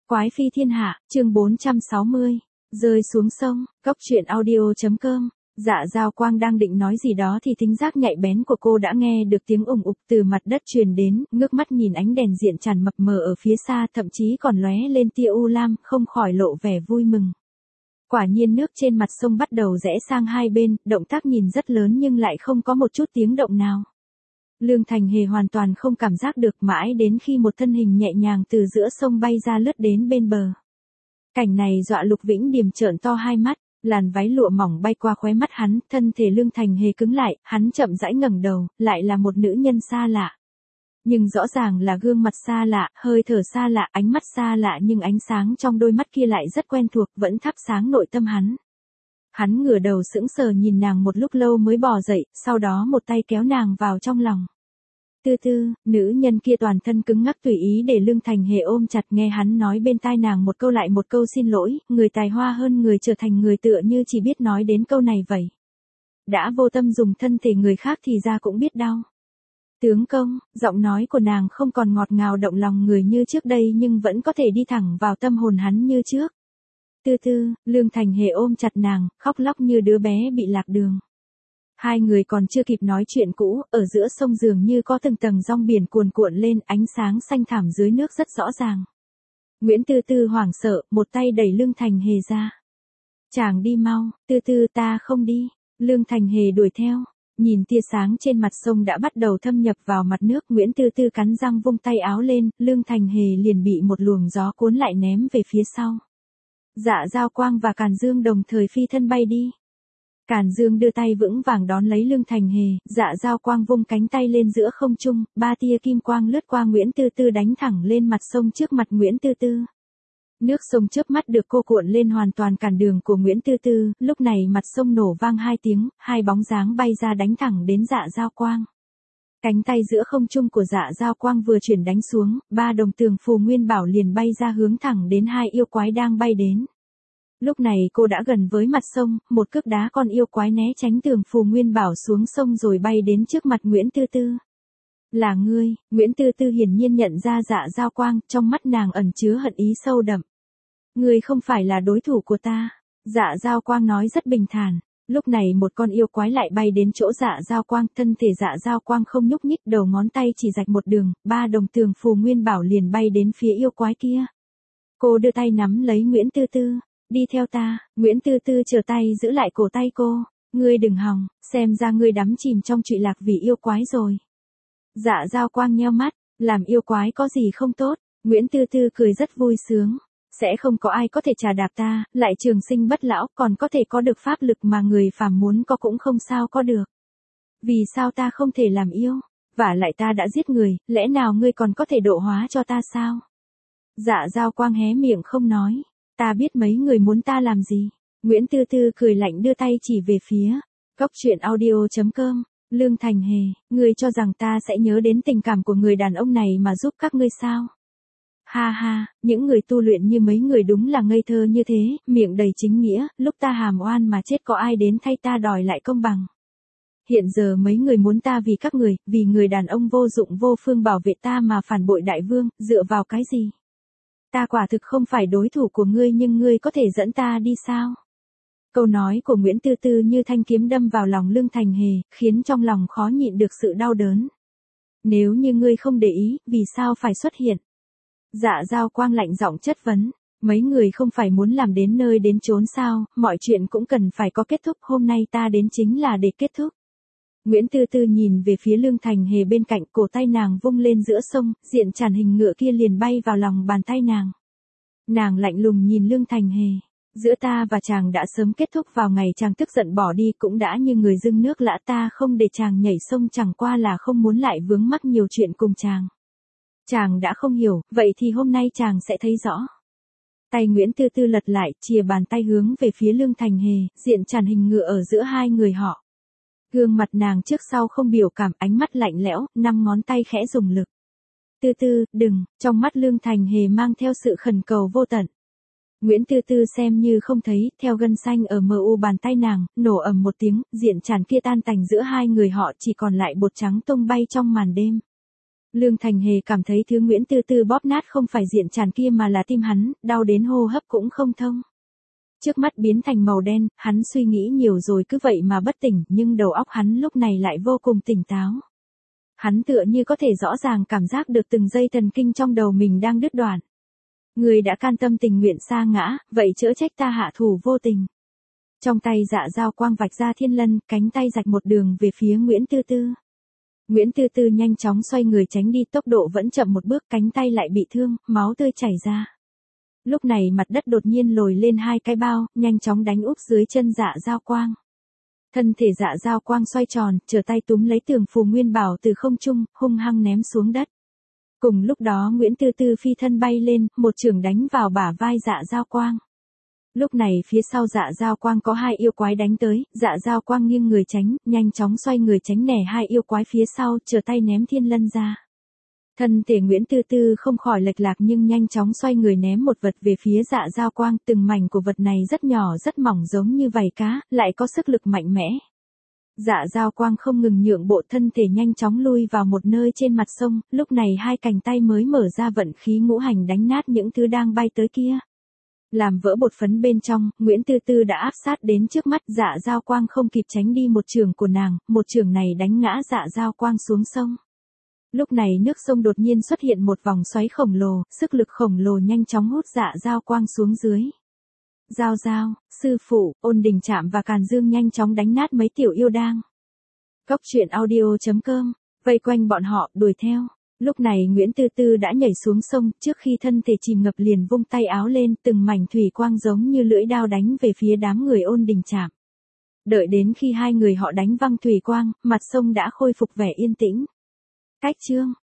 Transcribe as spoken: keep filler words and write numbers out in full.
Quái phi thiên hạ, chương bốn trăm sáu mươi. Rơi xuống sông, cốc truyện audio.com. Dạ Giao Quang đang định nói gì đó thì thính giác nhạy bén của cô đã nghe được tiếng ùng ục từ mặt đất truyền đến, ngước mắt nhìn ánh đèn diện tràn mập mờ ở phía xa, thậm chí còn lóe lên tia u lam, không khỏi lộ vẻ vui mừng. Quả nhiên nước trên mặt sông bắt đầu rẽ sang hai bên, động tác nhìn rất lớn nhưng lại không có một chút tiếng động nào. Lương Thành Hề hoàn toàn không cảm giác được, mãi đến khi một thân hình nhẹ nhàng từ giữa sông bay ra lướt đến bên bờ. Cảnh này dọa Lục Vĩnh Điềm trợn to hai mắt, làn váy lụa mỏng bay qua khóe mắt hắn, thân thể Lương Thành Hề cứng lại, hắn chậm rãi ngẩng đầu, lại là một nữ nhân xa lạ. Nhưng rõ ràng là gương mặt xa lạ, hơi thở xa lạ, ánh mắt xa lạ, nhưng ánh sáng trong đôi mắt kia lại rất quen thuộc, vẫn thắp sáng nội tâm hắn. Hắn ngửa đầu sững sờ nhìn nàng một lúc lâu mới bò dậy, sau đó một tay kéo nàng vào trong lòng. Tư Tư, nữ nhân kia toàn thân cứng ngắc tùy ý để Lương Thành Hề ôm chặt, nghe hắn nói bên tai nàng một câu lại một câu xin lỗi, người tài hoa hơn người trở thành người tựa như chỉ biết nói đến câu này vậy. Đã vô tâm dùng thân thể người khác thì ra cũng biết đau. Tướng công, giọng nói của nàng không còn ngọt ngào động lòng người như trước đây nhưng vẫn có thể đi thẳng vào tâm hồn hắn như trước. Tư Tư, Lương Thành Hề ôm chặt nàng, khóc lóc như đứa bé bị lạc đường. Hai người còn chưa kịp nói chuyện cũ, ở giữa sông dường như có từng tầng rong biển cuồn cuộn lên, ánh sáng xanh thẳm dưới nước rất rõ ràng. Nguyễn Tư Tư hoảng sợ, một tay đẩy Lương Thành Hề ra. Chàng đi mau, Tư Tư, ta không đi. Lương Thành Hề đuổi theo, nhìn tia sáng trên mặt sông đã bắt đầu thâm nhập vào mặt nước, Nguyễn Tư Tư cắn răng vung tay áo lên, Lương Thành Hề liền bị một luồng gió cuốn lại ném về phía sau. Dạ Giao Quang và Càn Dương đồng thời phi thân bay đi. Càn Dương đưa tay vững vàng đón lấy Lương Thành Hề, Dạ Giao Quang vung cánh tay lên giữa không trung, ba tia kim quang lướt qua Nguyễn Tư Tư đánh thẳng lên mặt sông trước mặt Nguyễn Tư Tư. Nước sông chớp mắt được cô cuộn lên hoàn toàn cản đường của Nguyễn Tư Tư, lúc này mặt sông nổ vang hai tiếng, hai bóng dáng bay ra đánh thẳng đến Dạ Giao Quang. Cánh tay giữa không trung của Dạ Giao Quang vừa chuyển đánh xuống, ba đồng tường phù nguyên bảo liền bay ra hướng thẳng đến hai yêu quái đang bay đến. Lúc này cô đã gần với mặt sông, một cước đá con yêu quái né tránh tường phù nguyên bảo xuống sông rồi bay đến trước mặt Nguyễn Tư Tư. Là ngươi, Nguyễn Tư Tư hiển nhiên nhận ra Dạ Giao Quang, trong mắt nàng ẩn chứa hận ý sâu đậm. Ngươi không phải là đối thủ của ta. Dạ Giao Quang nói rất bình thản. Lúc này một con yêu quái lại bay đến chỗ Dạ Giao Quang, thân thể Dạ Giao Quang không nhúc nhích, đầu ngón tay chỉ rạch một đường, ba đồng tường phù nguyên bảo liền bay đến phía yêu quái kia. Cô đưa tay nắm lấy Nguyễn Tư Tư. Đi theo ta, Nguyễn Tư Tư trở tay giữ lại cổ tay cô. Ngươi đừng hòng, xem ra ngươi đắm chìm trong trụy lạc vì yêu quái rồi. Dạ Giao Quang nheo mắt, làm yêu quái có gì không tốt. Nguyễn Tư Tư cười rất vui sướng. Sẽ không có ai có thể trà đạp ta, lại trường sinh bất lão, còn có thể có được pháp lực mà người phàm muốn có cũng không sao có được. Vì sao ta không thể làm yêu? Vả lại ta đã giết người, lẽ nào ngươi còn có thể độ hóa cho ta sao? Dạ Giao Quang hé miệng không nói. Ta biết mấy người muốn ta làm gì. Nguyễn Tư Tư cười lạnh đưa tay chỉ về phía cốc truyện audio.com. Lương Thành Hề, ngươi cho rằng ta sẽ nhớ đến tình cảm của người đàn ông này mà giúp các ngươi sao? Ha ha, những người tu luyện như mấy người đúng là ngây thơ như thế, miệng đầy chính nghĩa, lúc ta hàm oan mà chết có ai đến thay ta đòi lại công bằng. Hiện giờ mấy người muốn ta vì các người, vì người đàn ông vô dụng vô phương bảo vệ ta mà phản bội đại vương, dựa vào cái gì? Ta quả thực không phải đối thủ của ngươi nhưng ngươi có thể dẫn ta đi sao? Câu nói của Nguyễn Tư Tư như thanh kiếm đâm vào lòng Lương Thành Hề, khiến trong lòng khó nhịn được sự đau đớn. Nếu như ngươi không để ý, vì sao phải xuất hiện? Dạ Giao Quang lạnh giọng chất vấn, mấy người không phải muốn làm đến nơi đến chốn sao, mọi chuyện cũng cần phải có kết thúc, hôm nay ta đến chính là để kết thúc. Nguyễn Tư Tư nhìn về phía Lương Thành Hề bên cạnh, cổ tay nàng vung lên giữa sông, diện tràn hình ngựa kia liền bay vào lòng bàn tay nàng. Nàng lạnh lùng nhìn Lương Thành Hề, giữa ta và chàng đã sớm kết thúc vào ngày chàng tức giận bỏ đi, cũng đã như người dưng nước lã, ta không để chàng nhảy sông chẳng qua là không muốn lại vướng mắc nhiều chuyện cùng chàng. Chàng đã không hiểu, vậy thì hôm nay chàng sẽ thấy rõ. Tay Nguyễn Tư Tư lật lại, chìa bàn tay hướng về phía Lương Thành Hề, diện tràn hình ngựa ở giữa hai người họ. Gương mặt nàng trước sau không biểu cảm, ánh mắt lạnh lẽo, năm ngón tay khẽ dùng lực. Tư Tư, đừng, trong mắt Lương Thành Hề mang theo sự khẩn cầu vô tận. Nguyễn Tư Tư xem như không thấy, theo gân xanh ở mờ u bàn tay nàng, nổ ầm một tiếng, diện tràn kia tan tành giữa hai người họ chỉ còn lại bột trắng tung bay trong màn đêm. Lương Thành Hề cảm thấy thứ Nguyễn Tư Tư bóp nát không phải diện tràn kia mà là tim hắn, đau đến hô hấp cũng không thông. Trước mắt biến thành màu đen, hắn suy nghĩ nhiều rồi cứ vậy mà bất tỉnh, nhưng đầu óc hắn lúc này lại vô cùng tỉnh táo. Hắn tựa như có thể rõ ràng cảm giác được từng dây thần kinh trong đầu mình đang đứt đoạn. Người đã can tâm tình nguyện sa ngã, vậy chớ trách ta hạ thủ vô tình. Trong tay Dạ Dao Quang vạch ra thiên lân, cánh tay rạch một đường về phía Nguyễn Tư Tư. Nguyễn Tư Tư nhanh chóng xoay người tránh đi, tốc độ vẫn chậm một bước, cánh tay lại bị thương, máu tươi chảy ra. Lúc này mặt đất đột nhiên lồi lên hai cái bao, nhanh chóng đánh úp dưới chân Dạ Dao Quang. Thân thể Dạ Dao Quang xoay tròn, trở tay túm lấy tường phù nguyên bảo từ không trung, hung hăng ném xuống đất. Cùng lúc đó Nguyễn Tư Tư phi thân bay lên, một chưởng đánh vào bả vai Dạ Dao Quang. Lúc này phía sau Dạ Dao Quang có hai yêu quái đánh tới, Dạ Dao Quang nghiêng người tránh, nhanh chóng xoay người tránh nẻ hai yêu quái phía sau, trở tay ném thiên lân ra. Thân thể Nguyễn Tư Tư không khỏi lệch lạc nhưng nhanh chóng xoay người ném một vật về phía Dạ Dao Quang, từng mảnh của vật này rất nhỏ rất mỏng giống như vảy cá, lại có sức lực mạnh mẽ. Dạ Dao Quang không ngừng nhượng bộ, thân thể nhanh chóng lui vào một nơi trên mặt sông, lúc này hai cánh tay mới mở ra vận khí ngũ hành đánh nát những thứ đang bay tới kia. Làm vỡ bột phấn bên trong, Nguyễn Tư Tư đã áp sát đến trước mắt, Dạ Dao Quang không kịp tránh đi một chưởng của nàng, một chưởng này đánh ngã Dạ Dao Quang xuống sông. Lúc này nước sông đột nhiên xuất hiện một vòng xoáy khổng lồ, sức lực khổng lồ nhanh chóng hút Dạ Dao Quang xuống dưới. Giao Giao, sư phụ, Ôn Đình Trạm và Càn Dương nhanh chóng đánh nát mấy tiểu yêu đang. Cốc truyện audio chấm com, vây quanh bọn họ, đuổi theo. Lúc này Nguyễn Tư Tư đã nhảy xuống sông, trước khi thân thể chìm ngập liền vung tay áo lên, từng mảnh thủy quang giống như lưỡi đao đánh về phía đám người Ôn Đình Trạm. Đợi đến khi hai người họ đánh văng thủy quang, mặt sông đã khôi phục vẻ yên tĩnh. Cách chương